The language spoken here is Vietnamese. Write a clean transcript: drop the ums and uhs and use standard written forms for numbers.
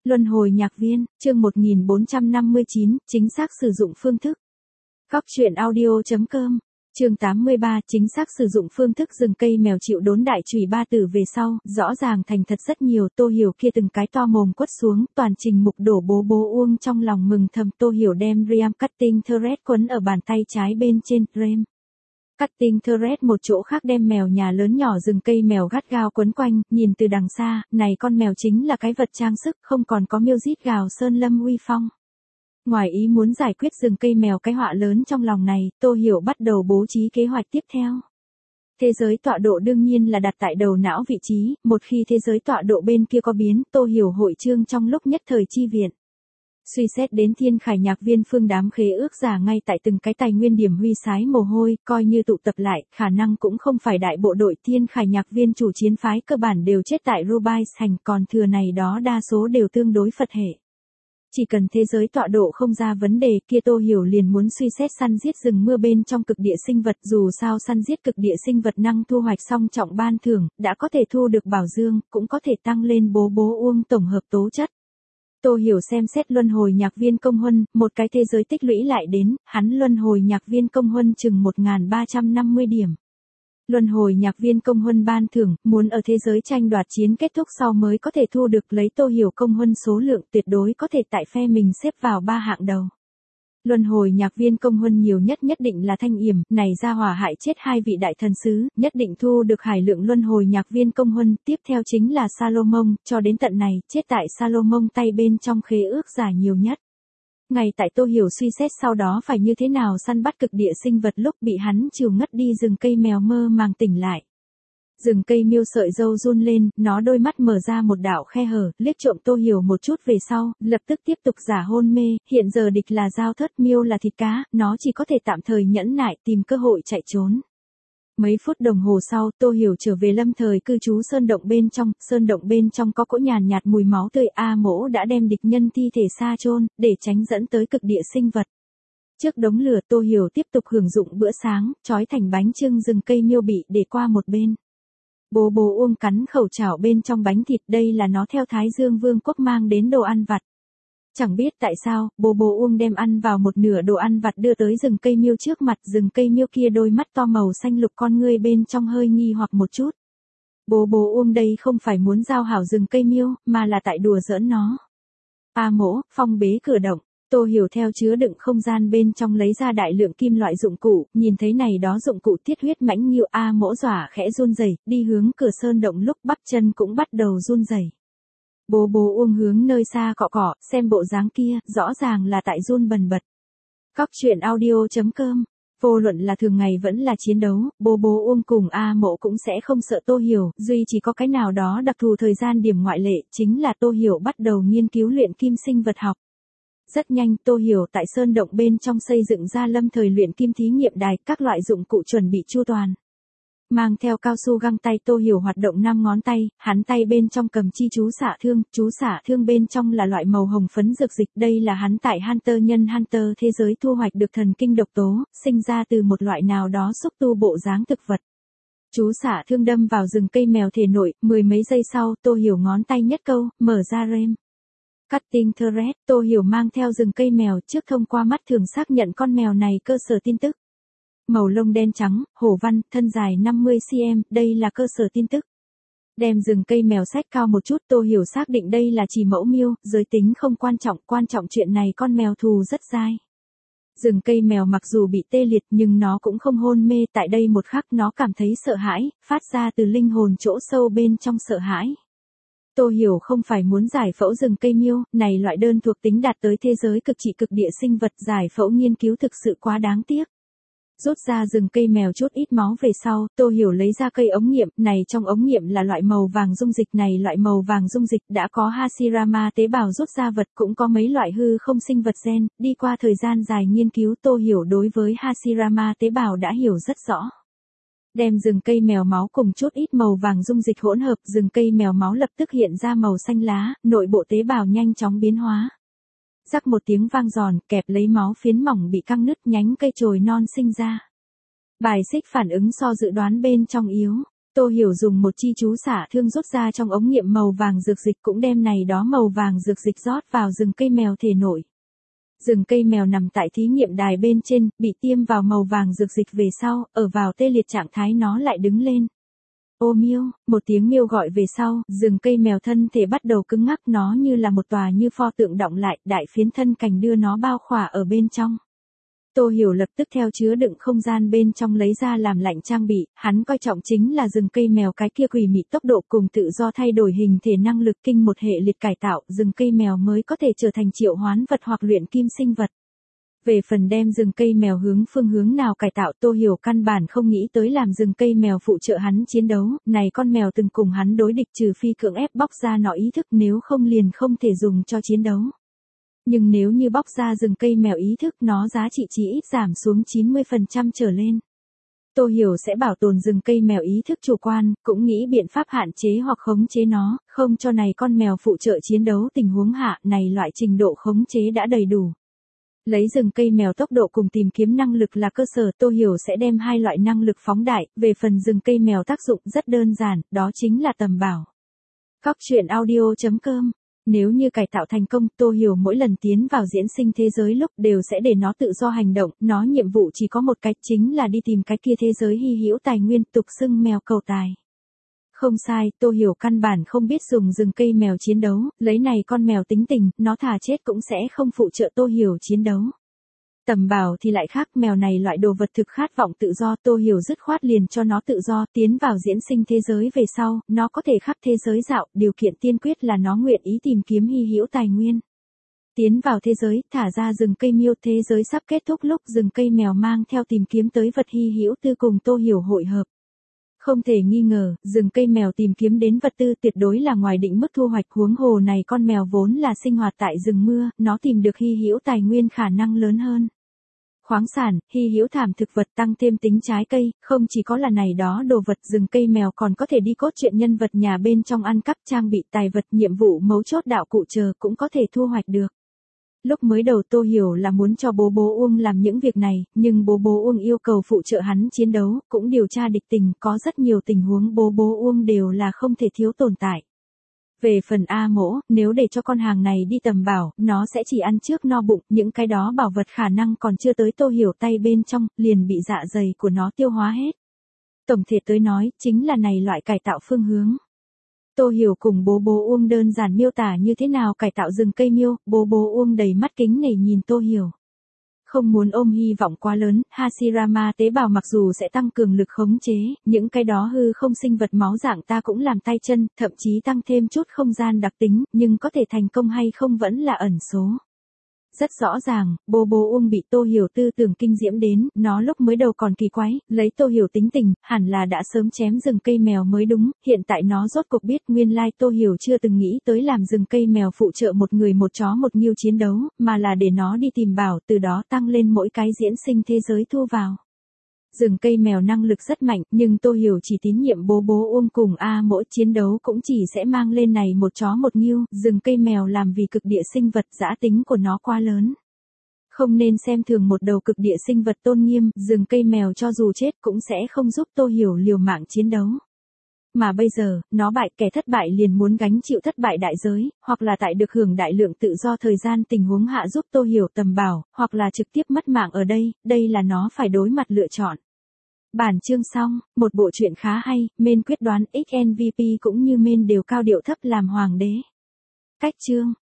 Luân hồi nhạc viên, chương 1459, chính xác sử dụng phương thức. Góc truyện audio.com, chương 83, chính xác sử dụng phương thức rừng cây mèo chịu đốn đại chùy ba tử về sau, rõ ràng thành thật rất nhiều. Tô Hiểu kia từng cái to mồm quất xuống, toàn trình mục đổ bố bố uông trong lòng mừng thầm. Tô Hiểu đem Rem Cutting Thread quấn ở bàn tay trái bên trên, Rem Cutting Thread một chỗ khác đem mèo nhà lớn nhỏ rừng cây mèo gắt gao quấn quanh, nhìn từ đằng xa, này con mèo chính là cái vật trang sức, không còn có miêu rít gào sơn lâm uy phong. Ngoài ý muốn giải quyết rừng cây mèo cái họa lớn trong lòng này, Tô Hiểu bắt đầu bố trí kế hoạch tiếp theo. Thế giới tọa độ đương nhiên là đặt tại đầu não vị trí, một khi thế giới tọa độ bên kia có biến, Tô Hiểu hội trương trong lúc nhất thời chi viện. Suy xét đến Thiên Khải nhạc viên phương đám khế ước giả ngay tại từng cái tài nguyên điểm huy sái mồ hôi, coi như tụ tập lại, khả năng cũng không phải đại bộ đội Thiên Khải nhạc viên chủ chiến phái cơ bản đều chết tại Rubais thành, còn thừa này đó đa số đều tương đối Phật hệ. Chỉ cần thế giới tọa độ không ra vấn đề kia, Tô Hiểu liền muốn suy xét săn giết rừng mưa bên trong cực địa sinh vật, dù sao săn giết cực địa sinh vật năng thu hoạch song trọng ban thưởng, đã có thể thu được bảo dương, cũng có thể tăng lên bố bố uông tổng hợp tố chất. Tô Hiểu xem xét luân hồi nhạc viên công huân, một cái thế giới tích lũy lại đến, hắn luân hồi nhạc viên công huân chừng 1350 điểm. Luân hồi nhạc viên công huân ban thưởng, muốn ở thế giới tranh đoạt chiến kết thúc sau mới có thể thu được, lấy Tô Hiểu công huân số lượng tuyệt đối có thể tại phe mình xếp vào 3 hạng đầu. Luân hồi nhạc viên công huân nhiều nhất định là Thanh Yểm, này ra hỏa hại chết 2 vị đại thần sứ, nhất định thu được hải lượng luân hồi nhạc viên công huân, tiếp theo chính là Salomon, cho đến tận này, chết tại Salomon tay bên trong khế ước giả nhiều nhất. Ngay tại Tô Hiểu suy xét sau đó phải như thế nào săn bắt cực địa sinh vật lúc bị hắn chiều ngất đi rừng cây mèo mơ màng tỉnh lại. Rừng cây miêu sợi râu run lên, nó đôi mắt mở ra một đạo khe hở, liếc trộm Tô Hiểu một chút về sau, lập tức tiếp tục giả hôn mê, hiện giờ địch là dao thớt, miêu là thịt cá, nó chỉ có thể tạm thời nhẫn nại tìm cơ hội chạy trốn. Mấy phút đồng hồ sau, Tô Hiểu trở về lâm thời cư trú sơn động bên trong có cỗ nhàn nhạt mùi máu tươi. A Mỗ đã đem địch nhân thi thể xa chôn để tránh dẫn tới cực địa sinh vật. Trước đống lửa, Tô Hiểu tiếp tục hưởng dụng bữa sáng, trói thành bánh chưng rừng cây miêu bị để qua một bên. Bố bố uông cắn khẩu chảo bên trong bánh thịt, đây là nó theo Thái Dương Vương quốc mang đến đồ ăn vặt. Chẳng biết tại sao, bố bố uông đem ăn vào một nửa đồ ăn vặt đưa tới rừng cây miêu trước mặt, rừng cây miêu kia đôi mắt to màu xanh lục con ngươi bên trong hơi nghi hoặc một chút. Bố bố uông đây không phải muốn giao hảo rừng cây miêu, mà là tại đùa giỡn nó. A Mỗ, phong bế cửa động. Tô Hiểu theo chứa đựng không gian bên trong lấy ra đại lượng kim loại dụng cụ, nhìn thấy này đó dụng cụ tiết huyết mãnh nghiêu. A Mỗ dọa khẽ run rẩy, đi hướng cửa sơn động lúc bắp chân cũng bắt đầu run rẩy. Bố bố uông hướng nơi xa cọ cọ, xem bộ dáng kia, rõ ràng là tại run bần bật. Góc truyện audio.com, vô luận là thường ngày vẫn là chiến đấu, bố bố uông cùng A Mỗ cũng sẽ không sợ Tô Hiểu, duy chỉ có cái nào đó đặc thù thời gian điểm ngoại lệ, chính là Tô Hiểu bắt đầu nghiên cứu luyện kim sinh vật học. Rất nhanh, Tô Hiểu tại sơn động bên trong xây dựng ra lâm thời luyện kim thí nghiệm đài, các loại dụng cụ chuẩn bị chu toàn. Mang theo cao su găng tay, Tô Hiểu hoạt động 5 ngón tay, hắn tay bên trong cầm chi chú xạ thương bên trong là loại màu hồng phấn dược dịch, đây là hắn tại Hunter nhân Hunter thế giới thu hoạch được thần kinh độc tố, sinh ra từ một loại nào đó xúc tu bộ dáng thực vật. Chú xạ thương đâm vào rừng cây mèo thể nội, 10 mấy giây sau, Tô Hiểu ngón tay nhất câu, mở ra Rem Cutting Thread, Tô Hiểu mang theo rừng cây mèo trước thông qua mắt thường xác nhận con mèo này cơ sở tin tức. Màu lông đen trắng, hổ văn, thân dài 50 cm, đây là cơ sở tin tức. Đem rừng cây mèo sách cao một chút, Tô Hiểu xác định đây là chỉ mẫu miêu, giới tính không quan trọng chuyện này con mèo thù rất dai. Rừng cây mèo mặc dù bị tê liệt nhưng nó cũng không hôn mê, tại đây một khắc nó cảm thấy sợ hãi, phát ra từ linh hồn chỗ sâu bên trong sợ hãi. Tô Hiểu không phải muốn giải phẫu rừng cây miêu, này loại đơn thuộc tính đạt tới thế giới cực trị cực địa sinh vật, giải phẫu nghiên cứu thực sự quá đáng tiếc. Rút ra rừng cây mèo chút ít máu về sau, Tô Hiểu lấy ra cây ống nghiệm, này trong ống nghiệm là loại màu vàng dung dịch, này loại màu vàng dung dịch đã có Hashirama tế bào rút ra vật, cũng có mấy loại hư không sinh vật gen, đi qua thời gian dài nghiên cứu, Tô Hiểu đối với Hashirama tế bào đã hiểu rất rõ. Đem rừng cây mèo máu cùng chút ít màu vàng dung dịch hỗn hợp, rừng cây mèo máu lập tức hiện ra màu xanh lá, nội bộ tế bào nhanh chóng biến hóa. Rắc một tiếng vang giòn, kẹp lấy máu phiến mỏng bị căng nứt, nhánh cây chồi non sinh ra. Bài xích phản ứng so dự đoán bên trong yếu. Tô Hiểu dùng một chi chú xả thương rút ra trong ống nghiệm màu vàng dược dịch cũng đem này đó màu vàng dược dịch rót vào rừng cây mèo thể nội. Rừng cây mèo nằm tại thí nghiệm đài bên trên, bị tiêm vào màu vàng dược dịch về sau, ở vào tê liệt trạng thái nó lại đứng lên. Ô miêu, một tiếng miêu gọi về sau, rừng cây mèo thân thể bắt đầu cứng ngắc, nó như là một tòa như pho tượng đọng lại, đại phiến thân cành đưa nó bao khỏa ở bên trong. Tô Hiểu lập tức theo chứa đựng không gian bên trong lấy ra làm lạnh trang bị, hắn coi trọng chính là rừng cây mèo cái kia quỷ mị tốc độ cùng tự do thay đổi hình thể năng lực kinh một hệ liệt cải tạo, rừng cây mèo mới có thể trở thành triệu hoán vật hoặc luyện kim sinh vật. Về phần đem rừng cây mèo hướng phương hướng nào cải tạo, Tô Hiểu căn bản không nghĩ tới làm rừng cây mèo phụ trợ hắn chiến đấu, này con mèo từng cùng hắn đối địch trừ phi cưỡng ép bóc ra nó ý thức, nếu không liền không thể dùng cho chiến đấu. Nhưng nếu như bóc ra rừng cây mèo ý thức, nó giá trị chỉ ít giảm xuống 90% trở lên. Tô Hiểu sẽ bảo tồn rừng cây mèo ý thức chủ quan, cũng nghĩ biện pháp hạn chế hoặc khống chế nó, không cho này con mèo phụ trợ chiến đấu tình huống hạ, này loại trình độ khống chế đã đầy đủ. Lấy rừng cây mèo tốc độ cùng tìm kiếm năng lực là cơ sở, Tô Hiểu sẽ đem hai loại năng lực phóng đại, về phần rừng cây mèo tác dụng rất đơn giản, đó chính là tầm bảo. Cóc truyện audio.com. Nếu như cải tạo thành công, Tô Hiểu mỗi lần tiến vào diễn sinh thế giới lúc đều sẽ để nó tự do hành động, nó nhiệm vụ chỉ có một cách, chính là đi tìm cái kia thế giới hy hữu tài nguyên, tục xưng mèo cầu tài. Không sai, Tô Hiểu căn bản không biết dùng rừng cây mèo chiến đấu, lấy này con mèo tính tình, nó thà chết cũng sẽ không phụ trợ Tô Hiểu chiến đấu. Tầm bảo thì lại khác, mèo này loại đồ vật thực khát vọng tự do, Tô Hiểu dứt khoát liền cho nó tự do, tiến vào diễn sinh thế giới về sau, nó có thể khắp thế giới dạo, điều kiện tiên quyết là nó nguyện ý tìm kiếm hy hữu tài nguyên. Tiến vào thế giới, thả ra rừng cây miêu, thế giới sắp kết thúc lúc rừng cây mèo mang theo tìm kiếm tới vật hy hữu tư cùng Tô Hiểu hội hợp. Không thể nghi ngờ, rừng cây mèo tìm kiếm đến vật tư tuyệt đối là ngoài định mức thu hoạch, huống hồ này con mèo vốn là sinh hoạt tại rừng mưa, nó tìm được hy hữu tài nguyên khả năng lớn hơn. Khoáng sản, hy hữu thảm thực vật tăng thêm tính trái cây, không chỉ có là này đó đồ vật, rừng cây mèo còn có thể đi cốt truyện nhân vật nhà bên trong ăn cắp trang bị tài vật, nhiệm vụ mấu chốt đạo cụ chờ cũng có thể thu hoạch được. Lúc mới đầu Tô Hiểu là muốn cho bố Uông làm những việc này, nhưng bố Uông yêu cầu phụ trợ hắn chiến đấu, cũng điều tra địch tình, có rất nhiều tình huống bố Uông đều là không thể thiếu tồn tại. Về phần A Mỗ, nếu để cho con hàng này đi tầm bảo, nó sẽ chỉ ăn trước no bụng, những cái đó bảo vật khả năng còn chưa tới Tô Hiểu tay bên trong, liền bị dạ dày của nó tiêu hóa hết. Tổng thể tới nói, chính là này loại cải tạo phương hướng. Tô Hiểu cùng bố Uông đơn giản miêu tả như thế nào cải tạo rừng cây miêu, bố Uông đầy mắt kính nể nhìn Tô Hiểu. Không muốn ôm hy vọng quá lớn, Hashirama tế bào mặc dù sẽ tăng cường lực khống chế, những cái đó hư không sinh vật máu dạng ta cũng làm tay chân, thậm chí tăng thêm chút không gian đặc tính, nhưng có thể thành công hay không vẫn là ẩn số. Rất rõ ràng, bố Uông bị Tô Hiểu tư tưởng kinh diễm đến, nó lúc mới đầu còn kỳ quái, lấy Tô Hiểu tính tình, hẳn là đã sớm chém rừng cây mèo mới đúng, hiện tại nó rốt cuộc biết nguyên lai Tô Hiểu chưa từng nghĩ tới làm rừng cây mèo phụ trợ một người một chó một nghiêu chiến đấu, mà là để nó đi tìm bảo, từ đó tăng lên mỗi cái diễn sinh thế giới thu vào. Rừng cây mèo năng lực rất mạnh, nhưng Tô Hiểu chỉ tín nhiệm bố Uông cùng A Mỗ, chiến đấu cũng chỉ sẽ mang lên này một chó một nghiêu, rừng cây mèo làm vì cực địa sinh vật, dã tính của nó quá lớn. Không nên xem thường một đầu cực địa sinh vật tôn nghiêm, rừng cây mèo cho dù chết cũng sẽ không giúp Tô Hiểu liều mạng chiến đấu. Mà bây giờ, nó bại, kẻ thất bại liền muốn gánh chịu thất bại đại giới, hoặc là tại được hưởng đại lượng tự do thời gian tình huống hạ giúp Tô Hiểu tầm bảo, hoặc là trực tiếp mất mạng ở đây là nó phải đối mặt lựa chọn. Bản chương xong, một bộ truyện khá hay, main quyết đoán XNVP cũng như main đều cao điệu thấp làm hoàng đế. Cách chương.